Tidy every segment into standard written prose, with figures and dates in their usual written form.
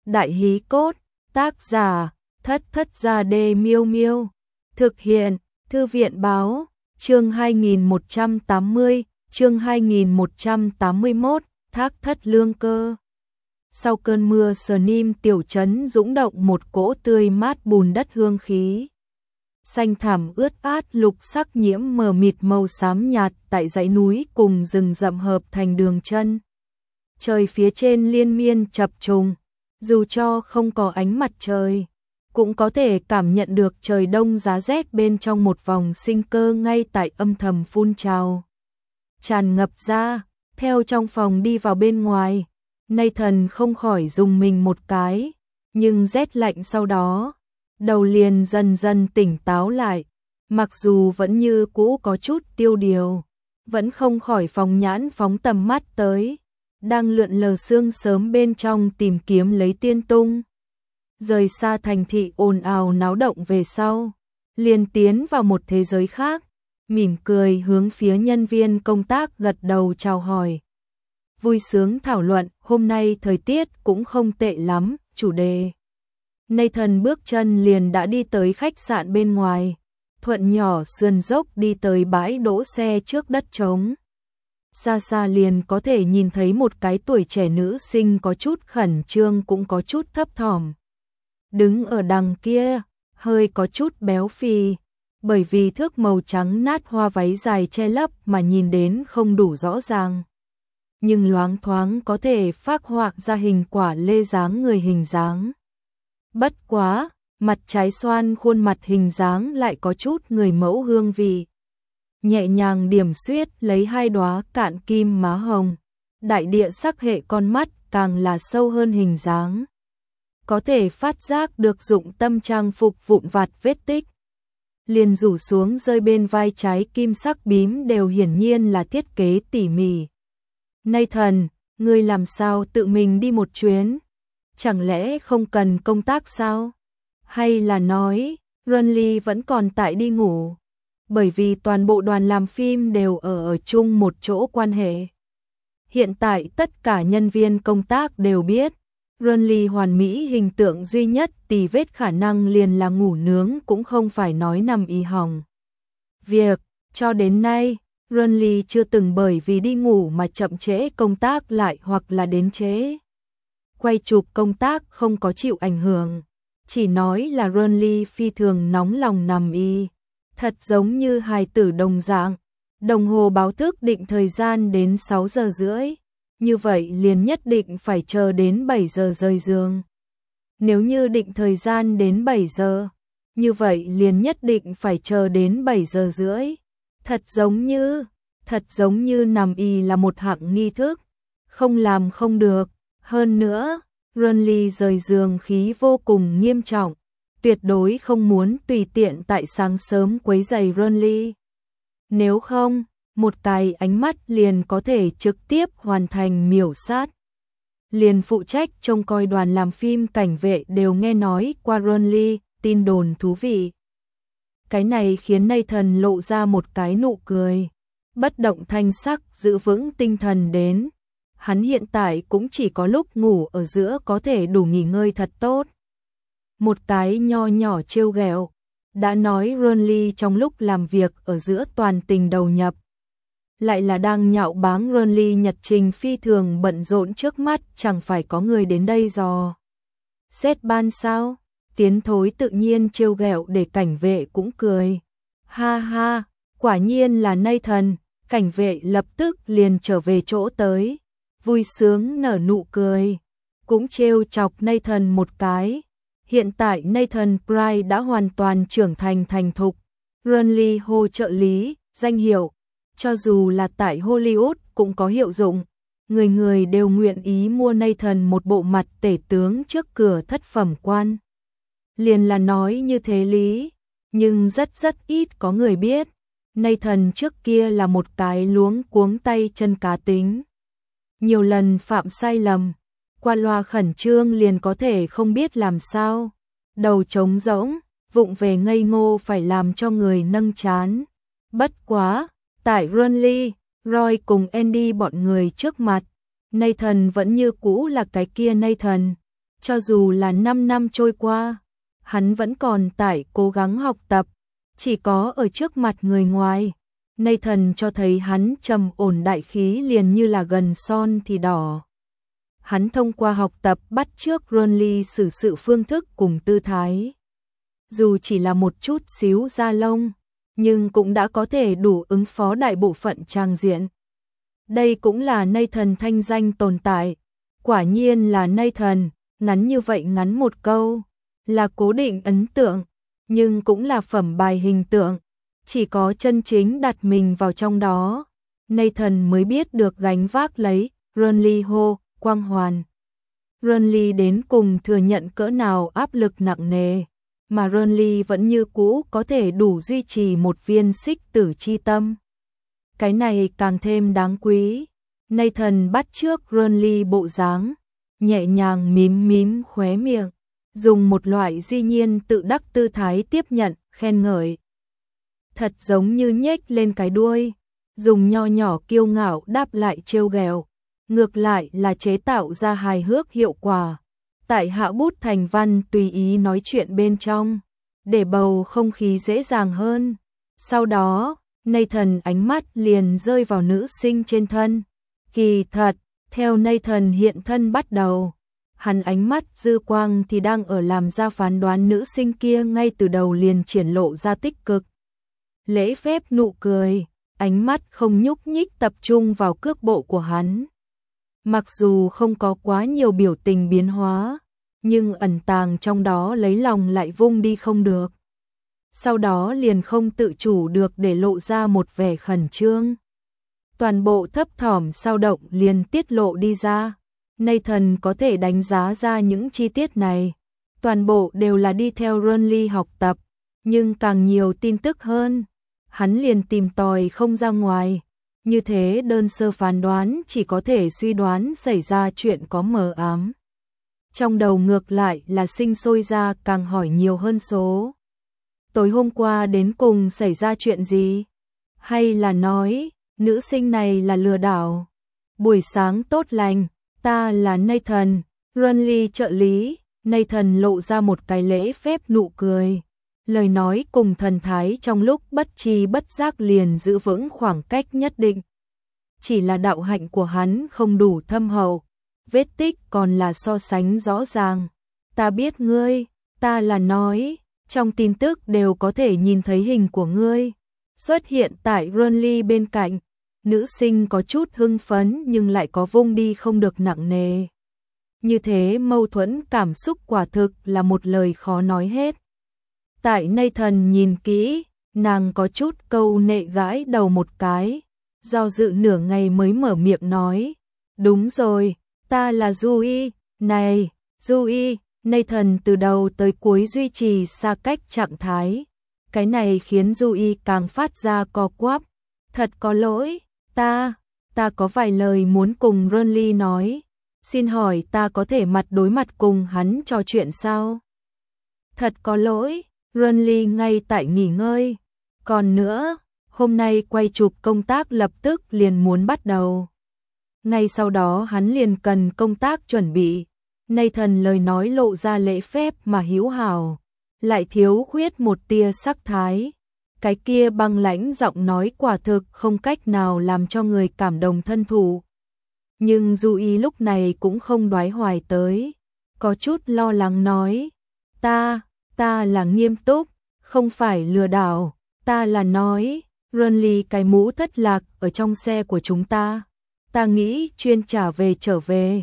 Đại hí cốt, tác giả, Thất Thất Gia Đê Miêu Miêu. Thực hiện, Thư viện báo, chương 2180, chương 2181, Thác Thất Lương Cơ. Sau cơn mưa Sờ Nim tiểu trấn dũng động một cỗ tươi mát bùn đất hương khí. Xanh thẳm ướt át lục sắc nhiễm mờ mịt màu xám nhạt tại dãy núi cùng rừng rậm hợp thành đường chân. Trời phía trên liên miên chập trùng, dù cho không có ánh mặt trời, cũng có thể cảm nhận được trời đông giá rét bên trong một vòng sinh cơ ngay tại âm thầm phun trào. Tràn ngập ra, theo trong phòng đi vào bên ngoài, Nathan không khỏi rùng mình một cái, nhưng rét lạnh sau đó, đầu liền dần dần tỉnh táo lại, mặc dù vẫn như cũ có chút tiêu điều, vẫn không khỏi phóng nhãn phóng tầm mắt tới, đang lượn lờ sương sớm bên trong tìm kiếm lấy tiên tung. Rời xa thành thị ồn ào náo động về sau, liền tiến vào một thế giới khác, mỉm cười hướng phía nhân viên công tác gật đầu chào hỏi. Vui sướng thảo luận, hôm nay thời tiết cũng không tệ lắm, chủ đề. Nathan bước chân liền đã đi tới khách sạn bên ngoài, thuận nhỏ sườn dốc đi tới bãi đỗ xe trước đất trống. Xa xa liền có thể nhìn thấy một cái tuổi trẻ nữ sinh có chút khẩn trương cũng có chút thấp thỏm. Đứng ở đằng kia, hơi có chút béo phì, bởi vì thước màu trắng nát hoa váy dài che lấp mà nhìn đến không đủ rõ ràng. Nhưng loáng thoáng có thể phác họa ra hình quả lê dáng người hình dáng. Bất quá, mặt trái xoan khuôn mặt hình dáng lại có chút người mẫu hương vị. Nhẹ nhàng điểm xuyết lấy hai đóa cạn kim má hồng, đại địa sắc hệ con mắt càng là sâu hơn hình dáng. Có thể phát giác được dụng tâm trang phục vụn vặt vết tích. Liền rủ xuống rơi bên vai trái kim sắc bím đều hiển nhiên là thiết kế tỉ mỉ. Nathan, ngươi làm sao tự mình đi một chuyến? Chẳng lẽ không cần công tác sao? Hay là nói, Runley vẫn còn tại đi ngủ? Bởi vì toàn bộ đoàn làm phim đều ở chung một chỗ quan hệ. Hiện tại tất cả nhân viên công tác đều biết, Runley hoàn mỹ hình tượng duy nhất tì vết khả năng liền là ngủ nướng cũng không phải nói nằm y hỏng. Việc, cho đến nay, Runley chưa từng bởi vì đi ngủ mà chậm trễ công tác lại hoặc là đến trễ. Quay chụp công tác không có chịu ảnh hưởng, chỉ nói là Runley phi thường nóng lòng nằm y, thật giống như hài tử đồng dạng, đồng hồ báo thức định thời gian đến 6 giờ rưỡi, như vậy liền nhất định phải chờ đến 7 giờ rời giường. Nếu như định thời gian đến 7 giờ, như vậy liền nhất định phải chờ đến 7 giờ rưỡi. Thật giống như nằm y là một hạng nghi thức, không làm không được. Hơn nữa, Runley rời giường khí vô cùng nghiêm trọng, tuyệt đối không muốn tùy tiện tại sáng sớm quấy rầy Runley. Nếu không, một cái ánh mắt liền có thể trực tiếp hoàn thành miểu sát. Liền phụ trách trông coi đoàn làm phim cảnh vệ đều nghe nói qua Runley, tin đồn thú vị. Cái này khiến Nathan lộ ra một cái nụ cười, bất động thanh sắc giữ vững tinh thần đến. Hắn hiện tại cũng chỉ có lúc ngủ ở giữa có thể đủ nghỉ ngơi thật tốt. Một cái nho nhỏ trêu ghẹo, đã nói Runley trong lúc làm việc ở giữa toàn tình đầu nhập. Lại là đang nhạo báng Runley nhật trình phi thường bận rộn trước mắt, chẳng phải có người đến đây dò xét ban sao? Tiến thối tự nhiên trêu ghẹo để cảnh vệ cũng cười. Ha ha, quả nhiên là Nathan, cảnh vệ lập tức liền trở về chỗ tới, vui sướng nở nụ cười, cũng trêu chọc Nathan một cái. Hiện tại Nathan Pryce đã hoàn toàn trưởng thành thành thục, Runley hô trợ lý, danh hiệu, cho dù là tại Hollywood cũng có hiệu dụng, người người đều nguyện ý mua Nathan một bộ mặt tể tướng trước cửa thất phẩm quan. Liền là nói như thế lý, nhưng rất ít có người biết, Nathan trước kia là một cái luống cuống tay chân cá tính. Nhiều lần phạm sai lầm, qua loa khẩn trương liền có thể không biết làm sao, đầu trống rỗng, vụng về ngây ngô phải làm cho người nâng chán. Bất quá, tại Runley, Roy cùng Andy bọn người trước mặt, Nathan vẫn như cũ là cái kia Nathan, Cho dù là 5 năm trôi qua, hắn vẫn còn tại cố gắng học tập, chỉ có ở trước mặt người ngoài. Nathan cho thấy hắn trầm ổn đại khí liền như là gần son thì đỏ. Hắn thông qua học tập bắt chước Ronly xử sự phương thức cùng tư thái. Dù chỉ là một chút xíu da lông, nhưng cũng đã có thể đủ ứng phó đại bộ phận trang diện. Đây cũng là Nathan thanh danh tồn tại. Quả nhiên là Nathan, ngắn như vậy ngắn một câu, là cố định ấn tượng, nhưng cũng là phẩm bài hình tượng. Chỉ có chân chính đặt mình vào trong đó, Nathan mới biết được gánh vác lấy Ronly hô quang hoàn. Ronly đến cùng thừa nhận cỡ nào áp lực nặng nề, mà Ronly vẫn như cũ có thể đủ duy trì một viên xích tử chi tâm. Cái này càng thêm đáng quý. Nathan bắt chước Ronly bộ dáng, nhẹ nhàng mím mím khóe miệng, dùng một loại dĩ nhiên tự đắc tư thái tiếp nhận, khen ngợi. Thật giống như nhếch lên cái đuôi, dùng nho nhỏ kiêu ngạo đáp lại trêu ghẹo, ngược lại là chế tạo ra hài hước hiệu quả. Tại hạ bút thành văn tùy ý nói chuyện bên trong, để bầu không khí dễ dàng hơn. Sau đó, Nathan ánh mắt liền rơi vào nữ sinh trên thân. Kỳ thật, theo Nathan hiện thân bắt đầu, hắn ánh mắt dư quang thì đang ở làm ra phán đoán nữ sinh kia ngay từ đầu liền triển lộ ra tích cực. Lễ phép nụ cười, ánh mắt không nhúc nhích tập trung vào cước bộ của hắn. Mặc dù không có quá nhiều biểu tình biến hóa, nhưng ẩn tàng trong đó lấy lòng lại vung đi không được. Sau đó liền không tự chủ được để lộ ra một vẻ khẩn trương. Toàn bộ thấp thỏm sao động liền tiết lộ đi ra. Nathan có thể đánh giá ra những chi tiết này. Toàn bộ đều là đi theo Ronly học tập, nhưng càng nhiều tin tức hơn. Hắn liền tìm tòi không ra ngoài. Như thế đơn sơ phán đoán chỉ có thể suy đoán xảy ra chuyện có mờ ám. Trong đầu ngược lại là sinh sôi ra càng hỏi nhiều hơn số. Tối hôm qua đến cùng xảy ra chuyện gì? Hay là nói, nữ sinh này là lừa đảo? Buổi sáng tốt lành, ta là Nathan, Ronly trợ lý. Nathan lộ ra một cái lễ phép nụ cười. Lời nói cùng thần thái trong lúc bất tri bất giác liền giữ vững khoảng cách nhất định. Chỉ là đạo hạnh của hắn không đủ thâm hậu, vết tích còn là so sánh rõ ràng. Ta biết ngươi, ta là nói, trong tin tức đều có thể nhìn thấy hình của ngươi. Xuất hiện tại Ronly bên cạnh, nữ sinh có chút hưng phấn nhưng lại có vung đi không được nặng nề. Như thế mâu thuẫn cảm xúc quả thực là một lời khó nói hết. Tại Nathan nhìn kỹ, nàng có chút câu nệ gãi đầu một cái, do dự nửa ngày mới mở miệng nói. Đúng rồi, ta là Dewey, này, Dewey. Nathan từ đầu tới cuối duy trì xa cách trạng thái. Cái này khiến Dewey càng phát ra co quắp. Thật có lỗi, ta có vài lời muốn cùng Ronly nói. Xin hỏi ta có thể mặt đối mặt cùng hắn trò chuyện sao? Thật có lỗi, Ronly ngay tại nghỉ ngơi. Còn nữa, hôm nay quay chụp công tác lập tức liền muốn bắt đầu. Ngay sau đó hắn liền cần công tác chuẩn bị. Nathan lời nói lộ ra lễ phép mà hữu hảo, lại thiếu khuyết một tia sắc thái. Cái kia băng lãnh giọng nói quả thực không cách nào làm cho người cảm động thân thụ. Nhưng Dewey lúc này cũng không đoái hoài tới, có chút lo lắng nói. Ta là nghiêm túc, không phải lừa đảo. Ta là nói, Ronly cái mũ thất lạc ở trong xe của chúng ta. Ta nghĩ chuyên trở về.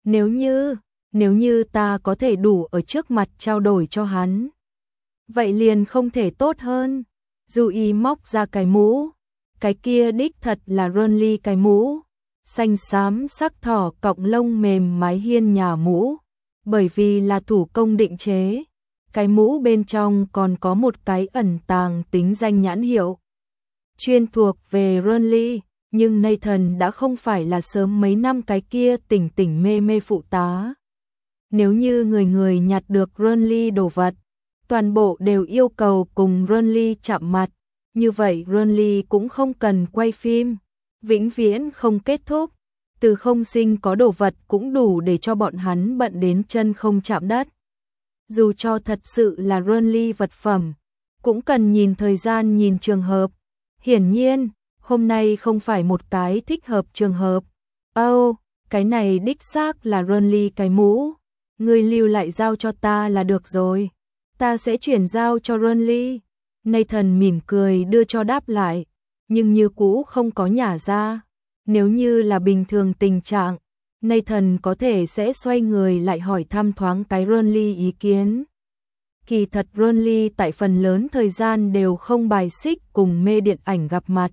Nếu như ta có thể đủ ở trước mặt trao đổi cho hắn, vậy liền không thể tốt hơn. Dewey móc ra cái mũ, cái kia đích thật là Ronly cái mũ, xanh xám sắc thỏ cọng lông mềm mái hiên nhà mũ, bởi vì là thủ công định chế. Cái mũ bên trong còn có một cái ẩn tàng tính danh nhãn hiệu chuyên thuộc về Ronly, nhưng Nathan đã không phải là sớm mấy năm cái kia tỉnh mê mê phụ tá. Nếu như người nhặt được Ronly đồ vật, toàn bộ đều yêu cầu cùng Ronly chạm mặt, như vậy Ronly cũng không cần quay phim, vĩnh viễn không kết thúc. từ không sinh có đồ vật cũng đủ để cho bọn hắn bận đến chân không chạm đất. Dù cho thật sự là Renly vật phẩm, cũng cần nhìn thời gian nhìn trường hợp. Hiển nhiên, hôm nay không phải một cái thích hợp trường hợp. Cái này đích xác là Renly cái mũ. Ngươi lưu lại giao cho ta là được rồi. Ta sẽ chuyển giao cho Renly. Nathan mỉm cười đưa cho đáp lại, nhưng như cũ không có nhả ra. Nếu như là bình thường tình trạng, Nathan có thể sẽ xoay người lại hỏi thăm thoáng cái Renly ý kiến. Kỳ thật Renly tại phần lớn thời gian đều không bài xích cùng mê điện ảnh gặp mặt.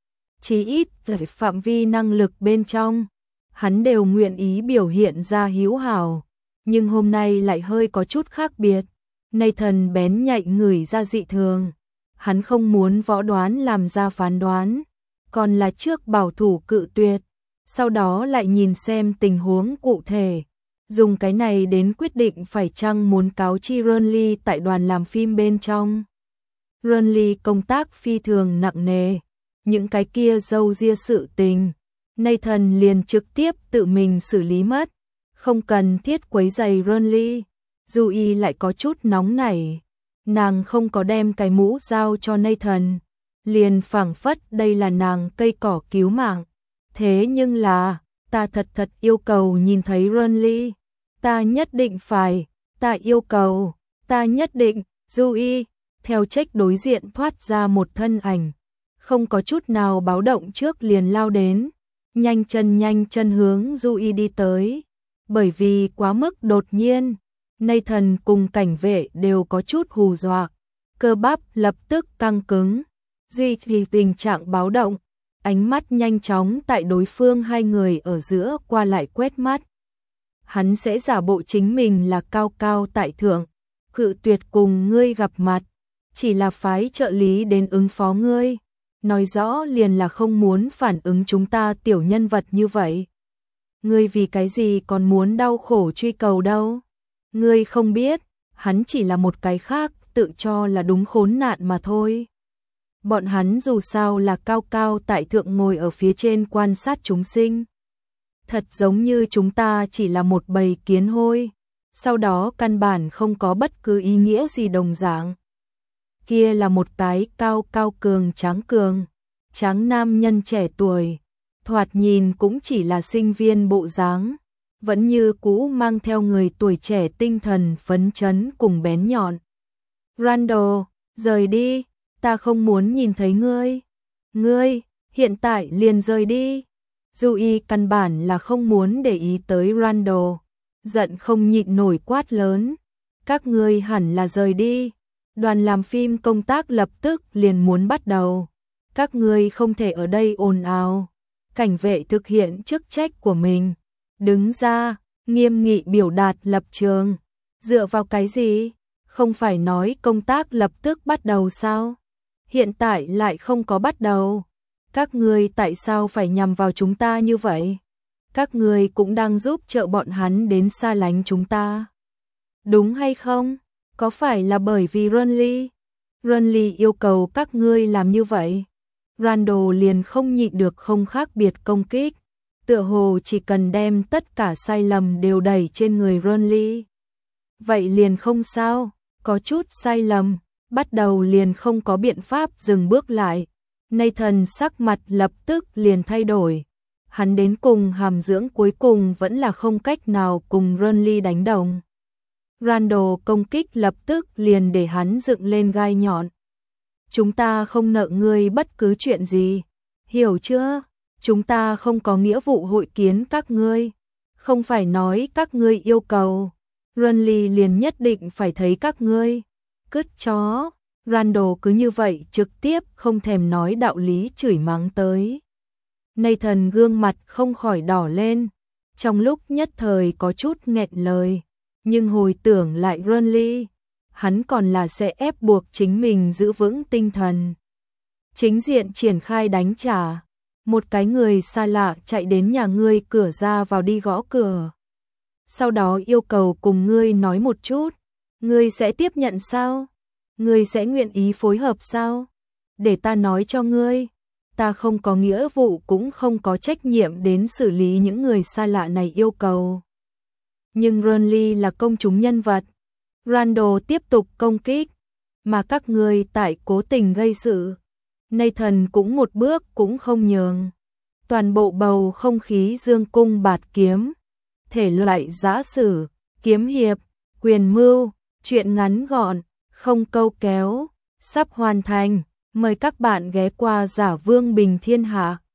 Chí ít ở phạm vi năng lực bên trong, hắn đều nguyện ý biểu hiện ra hữu hảo. Nhưng hôm nay lại hơi có chút khác biệt. Nathan bén nhạy ngửi ra dị thường. Hắn không muốn võ đoán làm ra phán đoán, còn là trước bảo thủ cự tuyệt, sau đó lại nhìn xem tình huống cụ thể. Dùng cái này đến quyết định phải chăng muốn cáo chi Renly tại đoàn làm phim bên trong. Renly công tác phi thường nặng nề, những cái kia râu ria sự tình, Nathan liền trực tiếp tự mình xử lý mất, không cần thiết quấy rầy Renly. Yui lại có chút nóng nảy, nàng không có đem cái mũ giao cho Nathan, liền phảng phất đây là nàng cây cỏ cứu mạng. Thế nhưng là, ta thật yêu cầu nhìn thấy Renly. Ta nhất định phải, ta yêu cầu, ta nhất định. Yui, theo trách đối diện thoát ra một thân ảnh, không có chút nào báo động trước liền lao đến, nhanh chân hướng Yui đi tới. Bởi vì quá mức đột nhiên, Nathan cùng cảnh vệ đều có chút hù dọa, cơ bắp lập tức căng cứng, duy trì tình trạng báo động, ánh mắt nhanh chóng tại đối phương hai người ở giữa qua lại quét mắt. Hắn sẽ giả bộ chính mình là cao cao tại thượng, cự tuyệt cùng ngươi gặp mặt, chỉ là phái trợ lý đến ứng phó ngươi, nói rõ liền là không muốn phản ứng chúng ta tiểu nhân vật như vậy. Ngươi vì cái gì còn muốn đau khổ truy cầu đâu? Ngươi không biết, hắn chỉ là một cái khác, tự cho là đúng khốn nạn mà thôi. Bọn hắn dù sao là cao cao tại thượng ngồi ở phía trên quan sát chúng sinh. Thật giống như chúng ta chỉ là một bầy kiến hôi, sau đó căn bản không có bất cứ ý nghĩa gì đồng dạng. Kia là một cái cao tráng nam nhân trẻ tuổi, thoạt nhìn cũng chỉ là sinh viên bộ dáng, vẫn như cũ mang theo người tuổi trẻ tinh thần phấn chấn cùng bén nhọn. Randall, rời đi, ta không muốn nhìn thấy ngươi. Ngươi, hiện tại liền rời đi. Yui căn bản là không muốn để ý tới Randall, giận không nhịn nổi quát lớn. Các ngươi hẳn là rời đi. Đoàn làm phim công tác lập tức liền muốn bắt đầu. Các ngươi không thể ở đây ồn ào. Cảnh vệ thực hiện chức trách của mình, đứng ra, nghiêm nghị biểu đạt lập trường. Dựa vào cái gì? Không phải nói công tác lập tức bắt đầu sao? Hiện tại lại không có bắt đầu. Các ngươi tại sao phải nhằm vào chúng ta như vậy? Các ngươi cũng đang giúp trợ bọn hắn đến xa lánh chúng ta. Đúng hay không? Có phải là bởi vì Renly? Renly yêu cầu các ngươi làm như vậy. Randall liền không nhịn được không khác biệt công kích. Tựa hồ chỉ cần đem tất cả sai lầm đều đẩy trên người Renly. Vậy liền không sao, có chút sai lầm, bắt đầu liền không có biện pháp dừng bước lại. Nathan sắc mặt lập tức liền thay đổi. Hắn đến cùng hàm dưỡng cuối cùng vẫn là không cách nào cùng Renly đánh đồng. Randall công kích lập tức liền để hắn dựng lên gai nhọn. Chúng ta không nợ ngươi bất cứ chuyện gì, hiểu chưa? Chúng ta không có nghĩa vụ hội kiến các ngươi. Không phải nói các ngươi yêu cầu, Renly liền nhất định phải thấy các ngươi. Cứt chó, Randall cứ như vậy trực tiếp không thèm nói đạo lý chửi mắng tới. Nathan gương mặt không khỏi đỏ lên, trong lúc nhất thời có chút nghẹn lời, nhưng hồi tưởng lại Renly, hắn còn là sẽ ép buộc chính mình giữ vững tinh thần. Chính diện triển khai đánh trả, một cái người xa lạ chạy đến nhà ngươi cửa ra vào đi gõ cửa. Sau đó yêu cầu cùng ngươi nói một chút, ngươi sẽ tiếp nhận sao? Ngươi sẽ nguyện ý phối hợp sao? Để ta nói cho ngươi, ta không có nghĩa vụ cũng không có trách nhiệm đến xử lý những người xa lạ này yêu cầu. Nhưng Renly là công chúng nhân vật. Randall tiếp tục công kích, mà các ngươi tại cố tình gây sự. Nathan cũng một bước cũng không nhường. Toàn bộ bầu không khí dương cung bạt kiếm, thể loại giã sử, kiếm hiệp, quyền mưu, truyện ngắn gọn, không câu kéo, sắp hoàn thành. Mời các bạn ghé qua Giả Vương Bình Thiên Hạ.